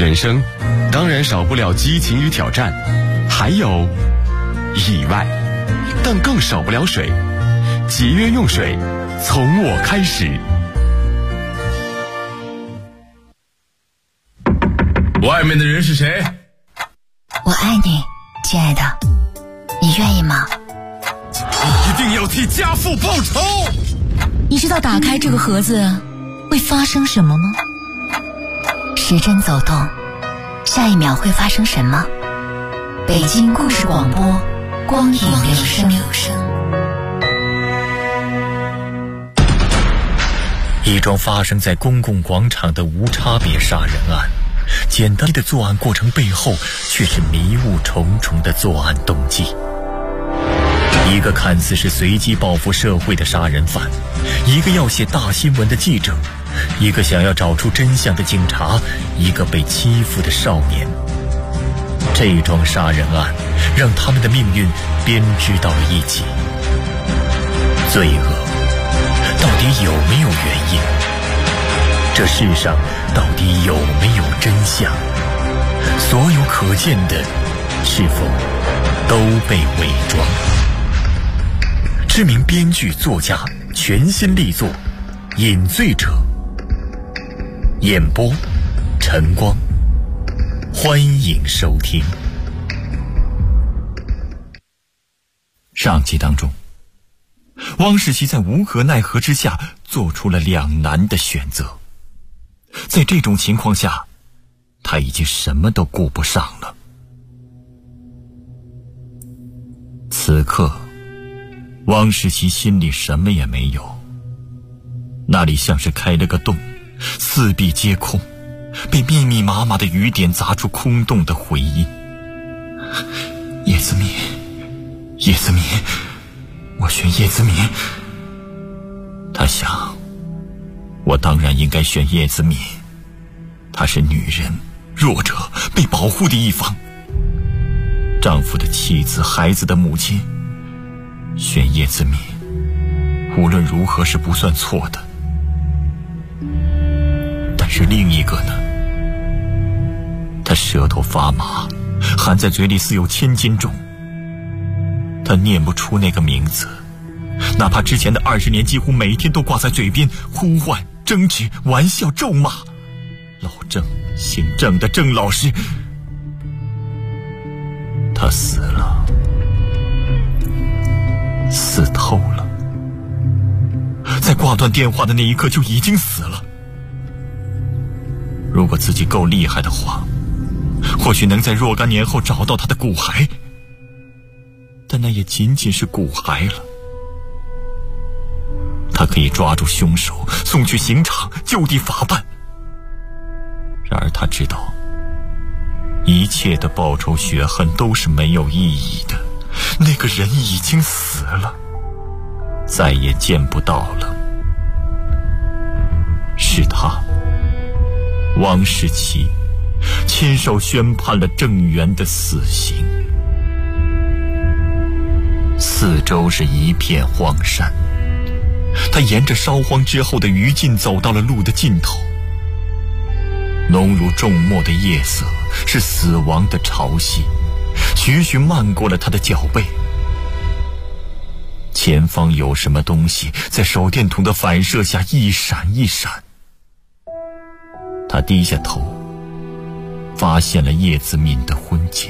人生当然少不了激情与挑战，还有意外，但更少不了水。节约用水，从我开始。 外面的人是谁？ 我爱你，亲爱的，你愿意吗？ 一定要替家父报仇！ 你知道打开这个盒子会发生什么吗？时针走动，下一秒会发生什么？北京故事广播，光影留声。 一桩发生在公共广场的无差别杀人案，简单的作案过程背后却是迷雾重重的作案动机。一个看似是随机报复社会的杀人犯，一个要写大新闻的记者，一个想要找出真相的警察，一个被欺负的少年。这桩杀人案让他们的命运编织到了一起。罪恶到底有没有原因？这世上到底有没有真相？所有可见的是否都被伪装？知名编剧作家全新力作《饮醉者》，演播晨光，欢迎收听。上集当中，汪世奇在无可奈何之下做出了两难的选择。在这种情况下，他已经什么都顾不上了。此刻汪世奇心里什么也没有，那里像是开了个洞，四壁皆空，被密密麻麻的雨点砸出空洞的回音。叶子敏，叶子敏，我选叶子敏。他想，我当然应该选叶子敏，她是女人，弱者，被保护的一方，丈夫的妻子，孩子的母亲。选叶子敏无论如何是不算错的。但是另一个呢？他舌头发麻，含在嘴里似有千斤重。他念不出那个名字，哪怕之前的20年几乎每天都挂在嘴边，呼唤、争执、玩笑、咒骂。老郑，姓郑的郑老师，他死了，死透了，在挂断电话的那一刻就已经死了。如果自己够厉害的话，或许能在若干年后找到他的骨骸，但那也仅仅是骨骸了。他可以抓住凶手，送去刑场，就地法办。然而他知道，一切的报仇雪恨都是没有意义的，那个人已经死了，再也见不到了。是他，汪世奇，亲手宣判了郑源的死刑。四周是一片荒山，他沿着烧荒之后的余烬走到了路的尽头。浓如重墨的夜色是死亡的潮汐，徐徐漫过了他的脚背。前方有什么东西在手电筒的反射下一闪一闪。他低下头，发现了叶子敏的婚戒，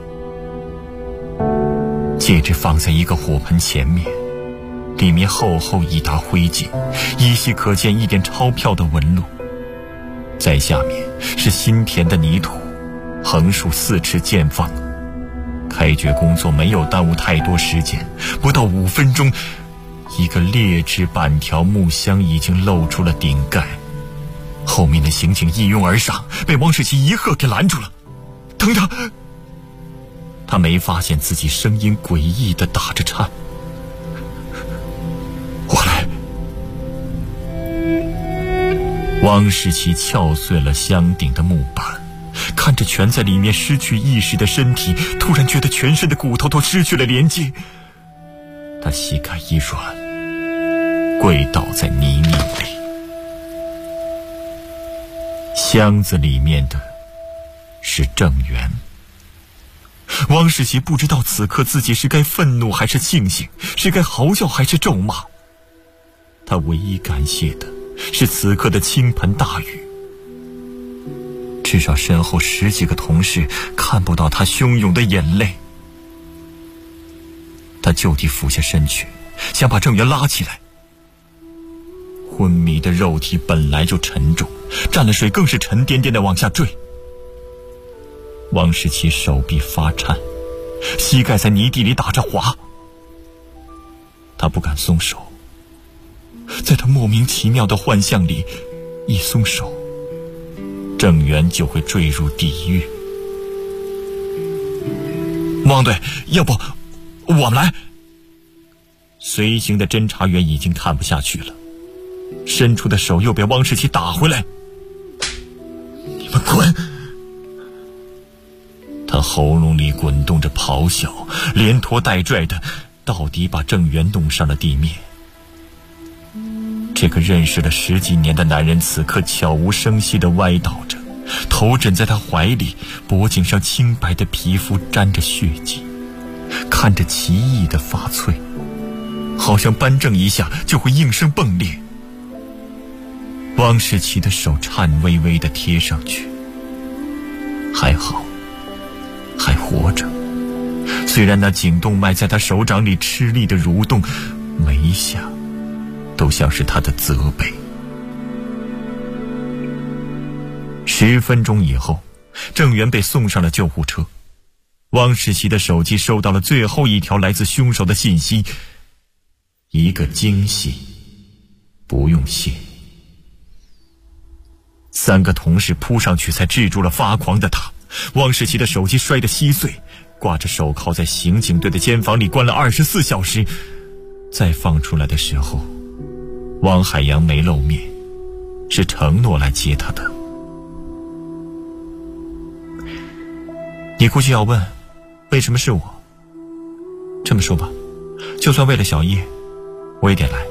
戒指放在一个火盆前面，里面厚厚一沓灰烬，依稀可见一点钞票的纹路。在下面是新填的泥土，横竖4尺见方。开掘工作没有耽误太多时间，不到5分钟，一个劣质板条木箱已经露出了顶盖。后面的刑警一拥而上，被汪世奇一喝给拦住了。等等！他没发现自己声音诡异地打着颤。我来。汪世奇撬碎了箱顶的木板，看着蜷在里面失去意识的身体，突然觉得全身的骨头都失去了连接。他膝盖一软，跪倒在泥泞里。箱子里面的是郑源。汪世奇不知道此刻自己是该愤怒还是庆幸，是该嚎叫还是咒骂。他唯一感谢的是此刻的倾盆大雨，至少身后10几个同事看不到他汹涌的眼泪。他就地俯下身去，想把郑源拉起来。昏迷的肉体本来就沉重，沾了水更是沉甸甸地往下坠。汪世奇手臂发颤，膝盖在泥地里打着滑。他不敢松手，在他莫名其妙的幻象里，一松手，郑源就会坠入地狱。汪队，要不我们来？随行的侦查员已经看不下去了，伸出的手又被汪世奇打回来。你们滚！他喉咙里滚动着咆哮，连拖带拽的，到底把郑源弄上了地面。这个认识了10几年的男人此刻悄无声息地歪倒着，头枕在他怀里，脖颈上清白的皮肤沾着血迹，看着奇异的发脆，好像扳正一下就会应声迸裂。汪世奇的手颤巍巍地贴上去，还好还活着，虽然那颈动脉在他手掌里吃力地蠕动，每一下都像是他的责备。10分钟以后，郑源被送上了救护车。汪世奇的手机收到了最后一条来自凶手的信息：一个惊喜，不用谢。3个同事扑上去才制住了发狂的他。汪世奇的手机摔得稀碎，挂着手铐在刑警队的监房里关了24小时。再放出来的时候，汪海洋没露面，是承诺来接他的。你估计要问，为什么是我？这么说吧，就算为了小叶，我也得来。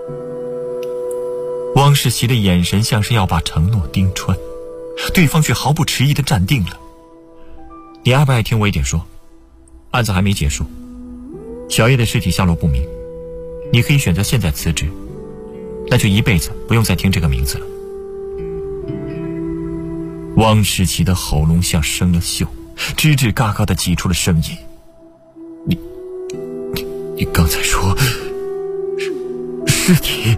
汪世奇的眼神像是要把承诺钉穿，对方却毫不迟疑地站定了。你爱不爱听我一点说？案子还没结束，小叶的尸体下落不明，你可以选择现在辞职，那就一辈子不用再听这个名字了。汪世奇的喉咙像生了锈，吱吱嘎嘎地挤出了声音。你刚才说尸体？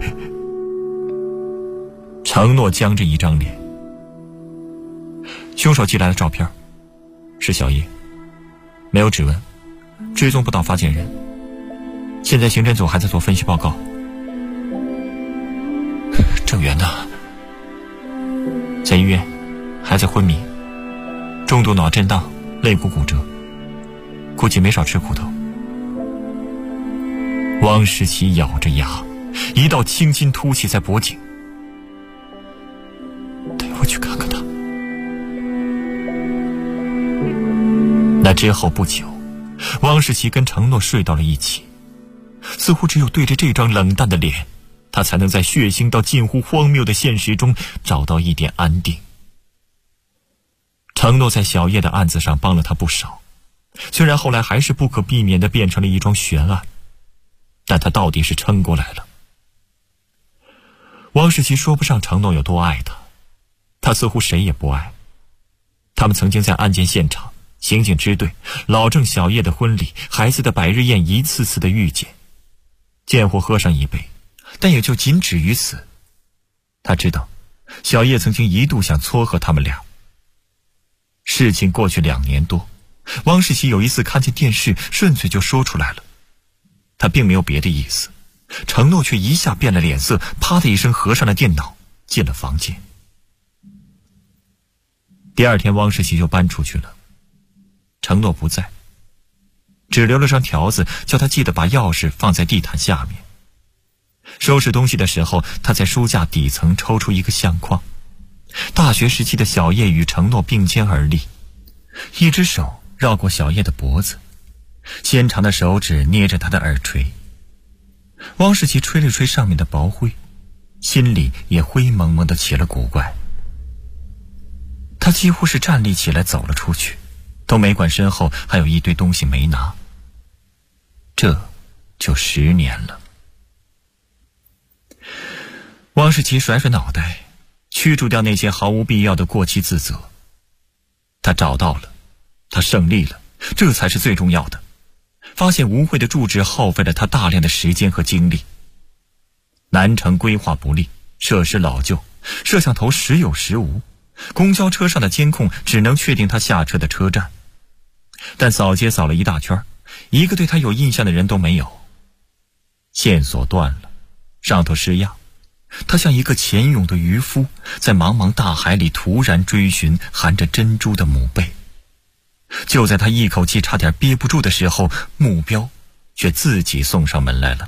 承诺僵着一张脸。凶手寄来的照片是小叶，没有指纹，追踪不到发件人。现在刑侦组还在做分析报告。郑源呢？在医院，还在昏迷，重度脑震荡，肋骨骨折，估计没少吃苦头。汪世奇咬着牙，一道青筋凸起在脖颈。带我去看看他。那之后不久，汪世奇跟承诺睡到了一起。似乎只有对着这张冷淡的脸，他才能在血腥到近乎荒谬的现实中找到一点安定。承诺在小叶的案子上帮了他不少，虽然后来还是不可避免地变成了一桩悬案，但他到底是撑过来了。汪世奇说不上承诺有多爱他，他似乎谁也不爱。他们曾经在案件现场、刑警支队、老郑小叶的婚礼、孩子的百日宴一次次的遇见，见或喝上一杯，但也就仅止于此。他知道小叶曾经一度想撮合他们俩。事情过去2年多，汪世奇有一次看见电视，顺嘴就说出来了。他并没有别的意思，承诺却一下变了脸色，啪的一声合上了电脑，进了房间。第2天，汪世奇就搬出去了，承诺不在，只留了张条子，叫他记得把钥匙放在地毯下面。收拾东西的时候，他在书架底层抽出一个相框。大学时期的小叶与承诺并肩而立，一只手绕过小叶的脖子，纤长的手指捏着他的耳垂。汪世奇吹了吹上面的薄灰，心里也灰蒙蒙的起了古怪。 他几乎是站立起来走了出去，都没管身后还有一堆东西没拿。这就10年了。汪世奇甩甩脑袋，驱逐掉那些毫无必要的过期自责。他找到了，他胜利了，这才是最重要的。发现吴慧的住址耗费了他大量的时间和精力。南城规划不力，设施老旧，摄像头时有时无，公交车上的监控只能确定他下车的车站。但扫街扫了一大圈，一个对他有印象的人都没有。线索断了，上头失压，他像一个潜泳的渔夫，在茫茫大海里突然追寻含着珍珠的母贝。就在他一口气差点憋不住的时候，目标却自己送上门来了。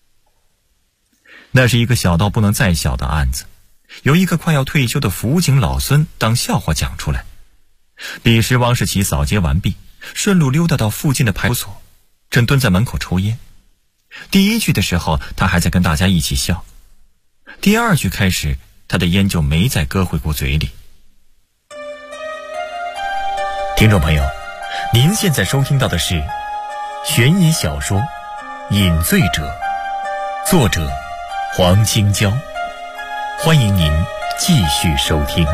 那是一个小到不能再小的案子，由一个快要退休的辅警老孙当笑话讲出来。彼时汪世奇扫街完毕，顺路溜达到附近的派出所，正蹲在门口抽烟。第一句的时候，他还在跟大家一起笑；第二句开始，他的烟就没再搁回过嘴里。听众朋友，您现在收听到的是悬疑小说《饮醉者》，作者黄青椒。欢迎您继续收听。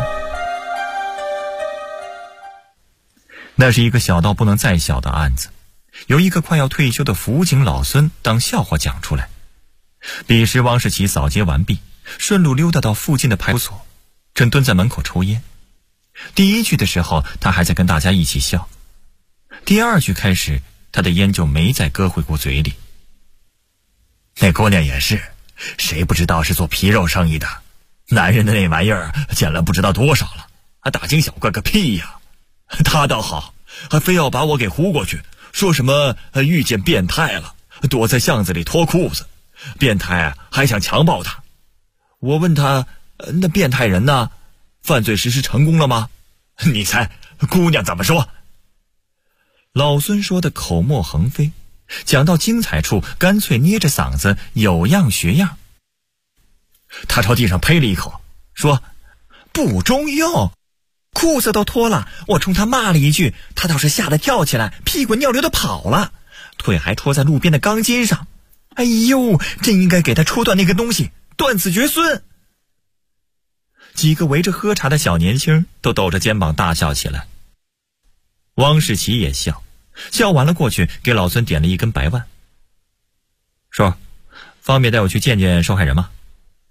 那是一个小到不能再小的案子，由一个快要退休的辅警老孙当笑话讲出来。彼时汪世奇扫街完毕，顺路溜达到附近的派出所，正蹲在门口抽烟。第一句的时候，他还在跟大家一起笑；第二句开始，他的烟就没再搁回过嘴里。那姑娘也是，谁不知道是做皮肉生意的？男人的那玩意儿捡了不知道多少了，还大惊小怪个屁呀！他倒好，还非要把我给糊过去，说什么遇见变态了，躲在巷子里脱裤子，变态还想强暴他。我问他，那变态人呢？犯罪实施成功了吗？你猜姑娘怎么说？老孙说的口沫横飞，讲到精彩处干脆捏着嗓子有样学样。他朝地上呸了一口，说不中用，裤子都脱了，我冲他骂了一句，他倒是吓得跳起来，屁滚尿流的跑了，腿还戳在路边的钢筋上。哎呦，真应该给他戳断那个东西，断子绝孙。几个围着喝茶的小年轻都抖着肩膀大笑起来。汪世奇也笑，笑完了过去给老孙点了一根白腕。叔，方便带我去见见受害人吗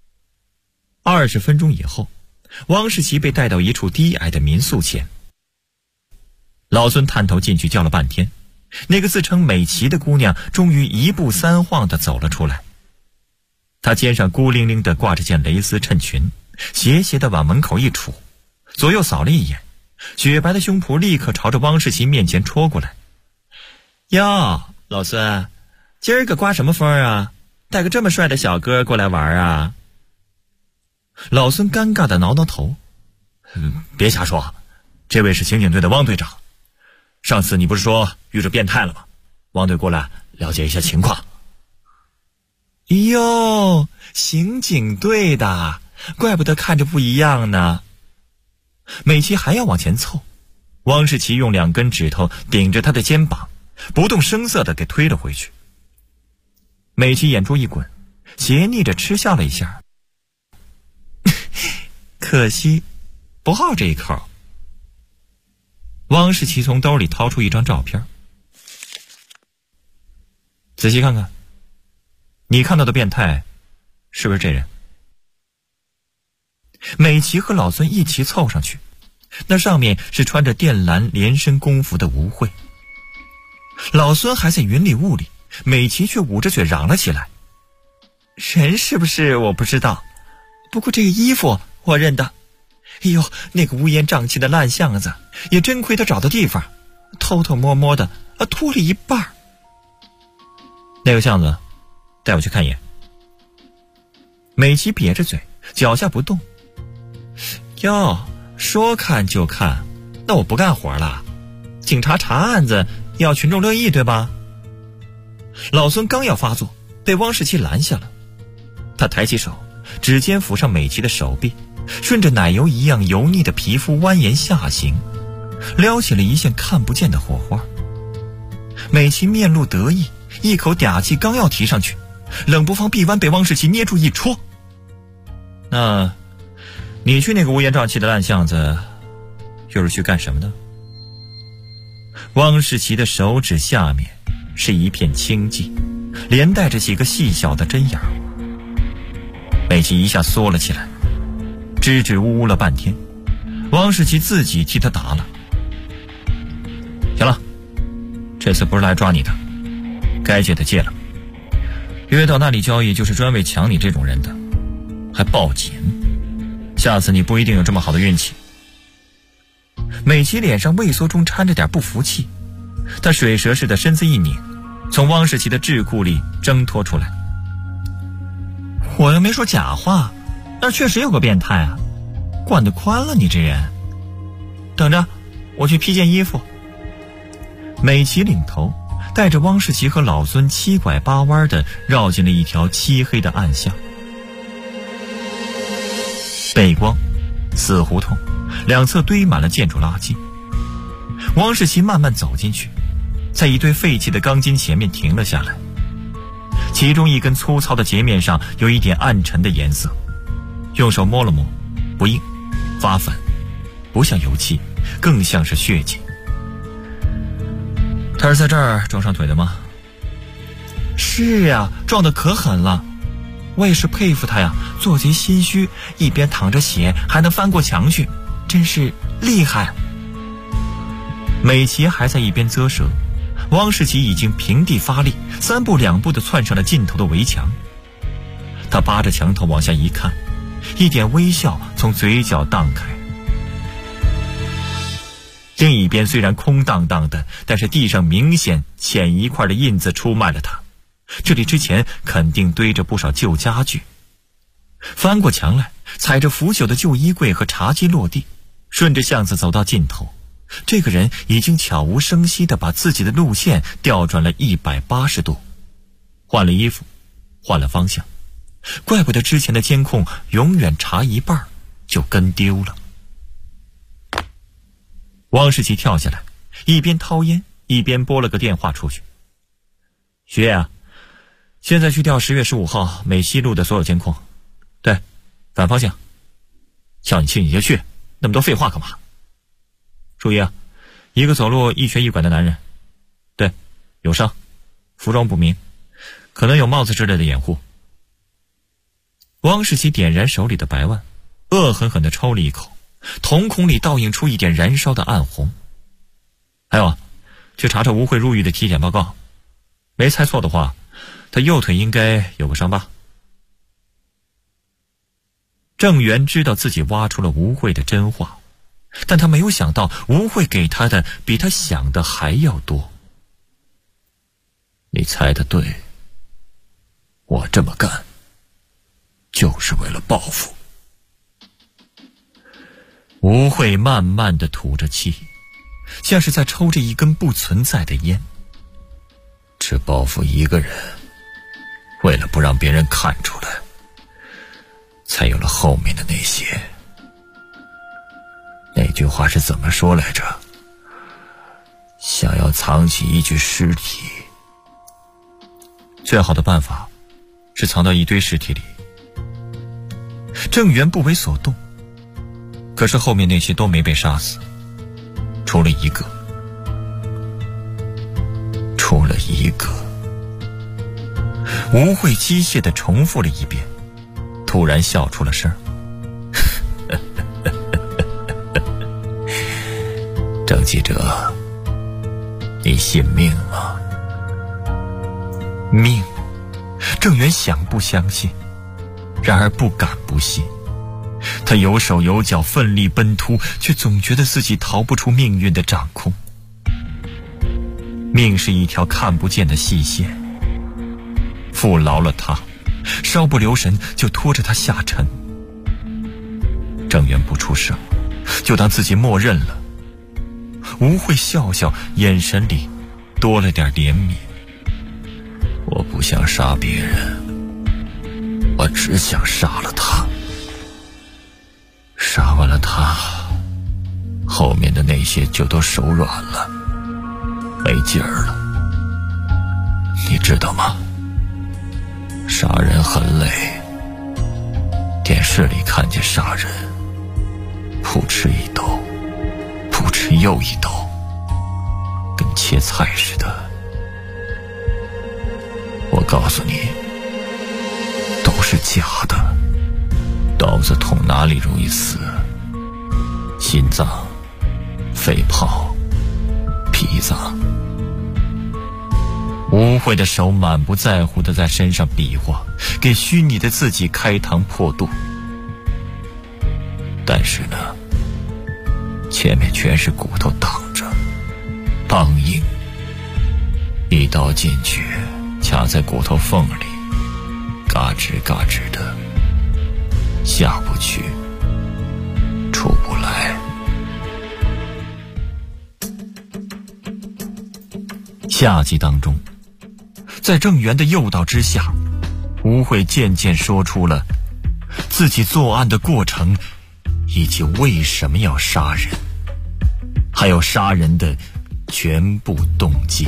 ？20分钟以后，汪世奇被带到一处低矮的民宿前。老孙探头进去叫了半天，那个自称美琪的姑娘终于1步3晃地走了出来。她肩上孤零零地挂着件蕾丝衬裙，斜斜地往门口一杵，左右扫了一眼，雪白的胸脯立刻朝着汪世奇面前戳过来。哟，老孙，今儿个刮什么风啊？带个这么帅的小哥过来玩啊？老孙尴尬地挠挠头，别瞎说，这位是刑警队的汪队长。上次你不是说遇着变态了吗？汪队过来了解一下情况。哟，刑警队的，怪不得看着不一样呢。美琪还要往前凑，汪世奇用2根指头顶着他的肩膀，不动声色地给推了回去。美琪眼珠一滚，斜睨着嗤笑了一下，可惜不好这一口。汪世奇从兜里掏出一张照片，仔细看看，你看到的变态是不是这人？美琪和老孙一起凑上去，那上面是穿着靛蓝连身工服的吴慧。老孙还在云里雾里，美琪却捂着嘴嚷了起来，人是不是我不知道，不过这个衣服我认得。哎呦，那个乌烟瘴气的烂巷子，也真亏他找到地方，偷偷摸摸的脱了一半。那个巷子带我去看一眼。美琪瘪着嘴，脚下不动。哟，说看就看，那我不干活了。警察查案子要群众乐意，对吧？老孙刚要发作，被汪世奇拦下了。他抬起手，指尖抚上美琪的手臂， 顺着奶油一样油腻的皮肤蜿蜒下行，撩起了一线看不见的火花。美琪面露得意，一口嗲气刚要提上去，冷不防臂弯被汪世奇捏住一戳。那你去那个乌烟瘴气的烂巷子又是去干什么呢？汪世奇的手指下面是一片青迹，连带着几个细小的针眼。美琪一下缩了起来，支支吾吾了半天，汪世奇自己替他答了。行了，这次不是来抓你的，该借的借了，约到那里交易就是专为抢你这种人的，还报警，下次你不一定有这么好的运气。美琪脸上畏缩中掺着点不服气，她水蛇似的身子一拧，从汪世奇的智库里挣脱出来。我又没说假话，那确实有个变态啊，管得宽了你这人。等着，我去披件衣服。美琪领头带着汪世奇和老孙七拐八弯地绕进了一条漆黑的暗巷。背光，死胡同，两侧堆满了建筑垃圾。汪世奇慢慢走进去，在一堆废弃的钢筋前面停了下来，其中一根粗糙的截面上有一点暗沉的颜色，用手摸了摸，不硬，发粉，不像油漆，更像是血迹。他是在这儿撞上腿的吗？是呀，撞得可狠了，我也是佩服他呀，做贼心虚，一边淌着血还能翻过墙去，真是厉害。美琪还在一边啧舌，汪世奇已经平地发力，三步两步地窜上了尽头的围墙。他扒着墙头往下一看，一点微笑从嘴角荡开。另一边虽然空荡荡的，但是地上明显浅一块的印子出卖了他，这里之前肯定堆着不少旧家具。翻过墙来，踩着腐朽的旧衣柜和茶几落地，顺着巷子走到尽头，这个人已经悄无声息地把自己的路线调转了180度，换了衣服，换了方向，怪不得之前的监控永远查一半就跟丢了。汪世奇跳下来，一边掏烟一边拨了个电话出去。徐爷啊，现在去调10月15号美西路的所有监控。对，反方向。叫你去你就去，那么多废话干嘛？注意啊，一个走路一瘸一拐的男人，对，有伤，服装不明，可能有帽子之类的掩护。汪世奇点燃手里的白腕，恶狠狠地抽了一口，瞳孔里倒映出一点燃烧的暗红。还有啊，去查查吴慧入狱的体检报告，没猜错的话，他右腿应该有个伤疤。郑源知道自己挖出了吴慧的真话，但他没有想到吴慧给他的比他想的还要多。你猜得对，我这么干就是为了报复。吴慧慢慢地吐着气，像是在抽着一根不存在的烟。只报复一个人，为了不让别人看出来，才有了后面的那些。那句话是怎么说来着？想要藏起一具尸体，最好的办法是藏到一堆尸体里。郑源不为所动，可是后面那些都没被杀死，除了一个。吴慧机械地重复了一遍，突然笑出了声。郑记者，你信命吗？命？郑源想不相信，然而不敢不信。他有手有脚奋力奔突，却总觉得自己逃不出命运的掌控。命是一条看不见的细线，缚牢了他，稍不留神就拖着他下沉。郑源不出声，就当自己默认了。吴慧笑笑，眼神里多了点怜悯。我不想杀别人，我只想杀了他。 杀完了他，后面的那些就都手软了，没劲儿了。你知道吗？杀人很累，电视里看见杀人，扑哧一抖，扑哧又一抖，跟切菜似的。我告诉你，都是假的。刀子捅哪里容易死？心脏、肺泡、脾脏。污秽的手满不在乎地在身上比划，给虚拟的自己开膛破肚。但是呢，前面全是骨头挡着，梆硬，一刀进去，卡在骨头缝里，嘎吱嘎吱的，下不去，出不来。下集当中，在郑源的诱导之下，吴慧渐渐说出了自己作案的过程，以及为什么要杀人，还有杀人的全部动机。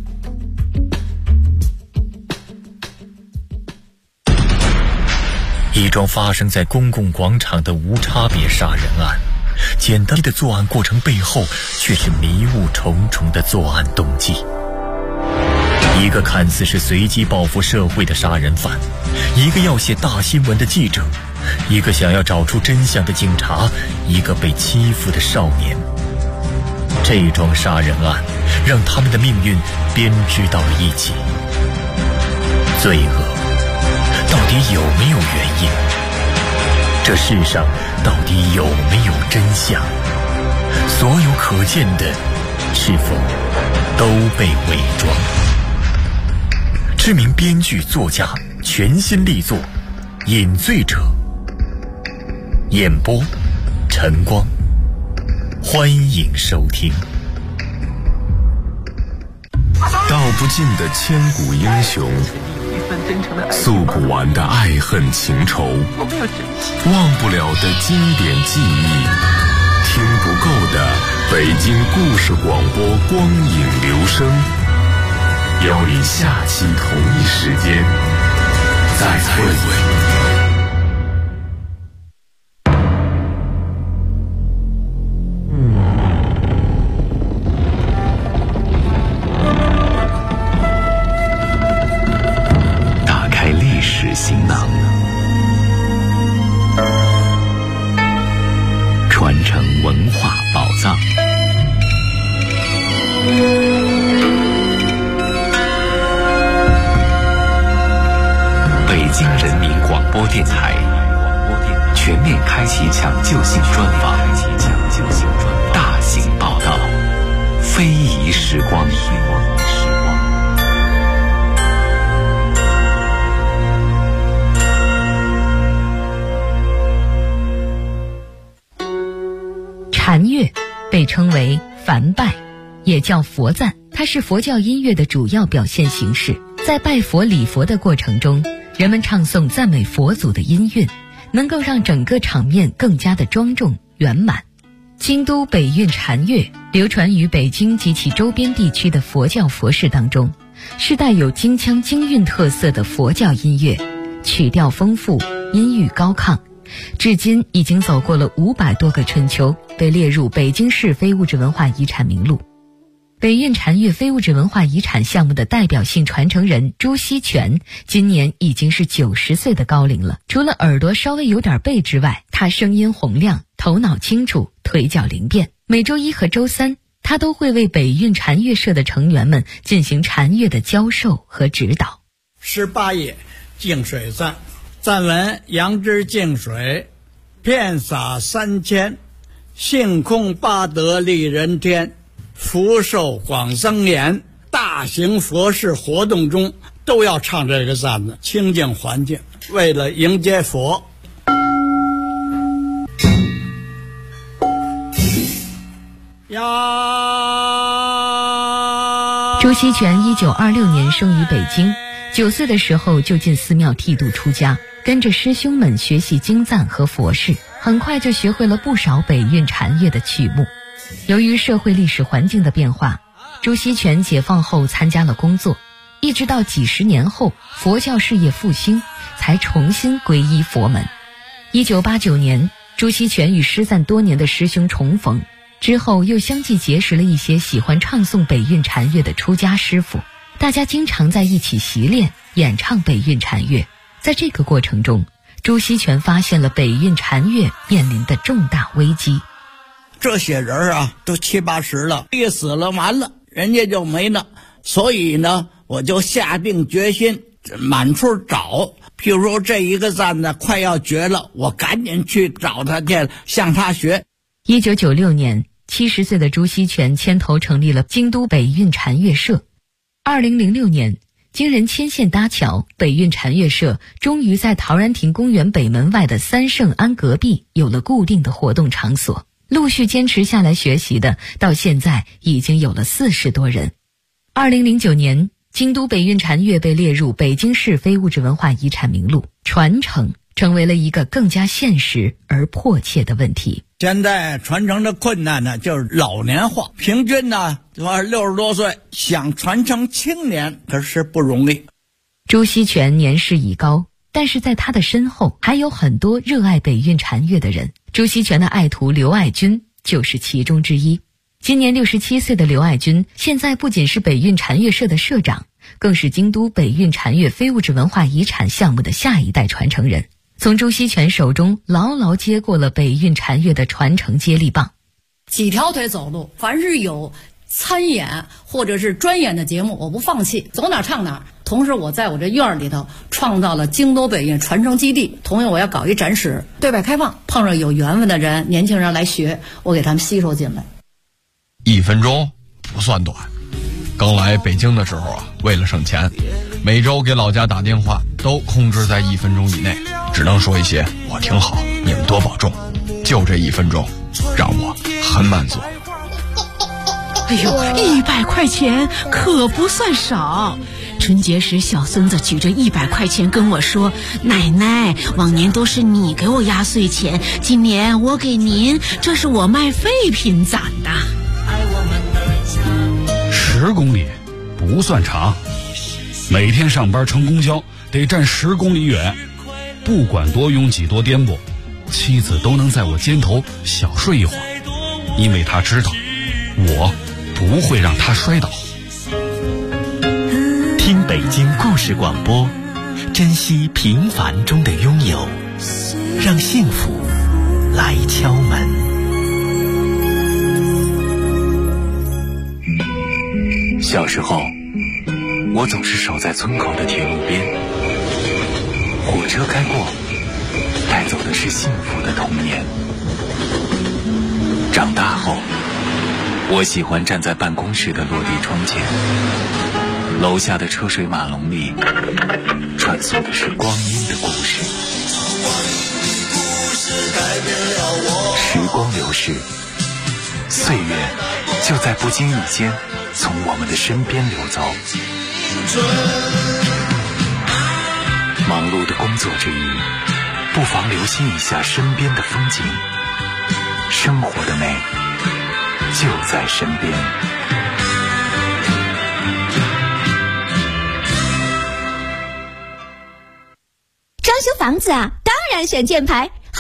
一桩发生在公共广场的无差别杀人案，简单的作案过程背后却是迷雾重重的作案动机。一个看似是随机报复社会的杀人犯，一个要写大新闻的记者，一个想要找出真相的警察，一个被欺负的少年。这桩杀人案让他们的命运编织到了一起。罪恶到底有没有原因？这世上到底有没有真相？所有可见的是否都被伪装？知名编剧作家全新力作《饮醉者》，演播晨光，欢迎收听。 道不尽的千古英雄，诉不完的爱恨情仇，忘不了的经典记忆，听不够的北京故事广播光影留声，邀你下期同一时间再会。行囊，传承文化宝藏。北京人民广播电台全面开启抢救性专访，大型报道，非遗时光。 禅乐被称为梵拜，也叫佛赞，它是佛教音乐的主要表现形式。在拜佛礼佛的过程中，人们唱诵赞美佛祖的音韵，能够让整个场面更加的庄重圆满。京都北韵禅乐流传于北京及其周边地区的佛教佛事当中，是带有京腔京韵特色的佛教音乐，曲调丰富，音域高亢，至今已经走过了500多个春秋，被列入北京市非物质文化遗产名录。北韵禅乐非物质文化遗产项目的代表性传承人朱锡全今年已经是90岁的高龄了。除了耳朵稍微有点背之外，他声音洪亮，头脑清楚，腿脚灵便。每周1和周3，他都会为北韵禅乐社的成员们进行禅乐的教授和指导。 18页净水赞，赞文：杨枝净水，遍洒3000，性空八德利人天，福寿广增延。大型佛事活动中都要唱这个赞子，清净环境，为了迎接佛。 朱锡全1926年生于北京，9岁的时候就进寺庙剃度出家，跟着师兄们学习经赞和佛事。 很快就学会了不少北韵禅乐的曲目。由于社会历史环境的变化，朱锡全解放后参加了工作，一直到几十年后佛教事业复兴，才重新皈依佛门。1989年，朱锡全与失散多年的师兄重逢，之后又相继结识了一些喜欢唱诵北韵禅乐的出家师傅，大家经常在一起习练演唱北韵禅乐。在这个过程中，朱锡全发现了北韵禅乐面临的重大危机。 这些人啊，都70、80了，一死了完了，人家就没了。所以呢，我就下定决心满处找。譬如说这一个赞呢快要绝了，我赶紧去找他去，向他学。 1996年，70岁的朱锡全牵头成立了京都北韵禅乐社。2006年，经人牵线搭桥，北韵禅乐社终于在陶然亭公园北门外的三圣庵隔壁有了固定的活动场所。陆续坚持下来学习的，到现在已经有了40多人。2009年，京都北韵禅乐被列入北京市非物质文化遗产名录，传承成为了一个更加现实而迫切的问题。 现在传承的困难呢，就是老年化，平均呢60多岁，想传承青年可是不容易。 朱锡全年事已高，但是在他的身后还有很多热爱北韵禅乐的人。朱锡全的爱徒刘爱军就是其中之一。今年67岁的刘爱军，现在不仅是北韵禅乐社的社长，更是京都北韵禅乐非物质文化遗产项目的下一代传承人，从朱锡全手中牢牢接过了北韵禅乐的传承接力棒。 几条腿走路，凡是有参演或者是专演的节目，我不放弃，走哪唱哪。同时我在我这院里头创造了京都北韵传承基地，同样我要搞一展示，对外开放，碰上有缘分的人，年轻人来学，我给他们吸收进来。 1分钟不算短，刚来北京的时候啊，为了省钱，每周给老家打电话都控制在1分钟以内，只能说一些我挺好，你们多保重，就这1分钟让我很满足。 哎呦，100块钱可不算少。春节时小孙子举着100块钱跟我说，奶奶，往年都是你给我压岁钱，今年我给您，这是我卖废品攒的。 10公里不算长，每天上班乘公交得站10公里远，不管多拥挤多颠簸，妻子都能在我肩头小睡一会儿，因为她知道我不会让她摔倒。 听北京故事广播，珍惜平凡中的拥有，让幸福来敲门。小时候，我总是守在村口的铁路边，火车开过，带走的是幸福的童年。长大后，我喜欢站在办公室的落地窗前，楼下的车水马龙里传送的是光阴的故事。时光流逝，岁月就在不经意间从我们的身边流走。忙碌的工作之余，不妨留心一下身边的风景，生活的美就在身边。 装修房子啊，当然选箭牌。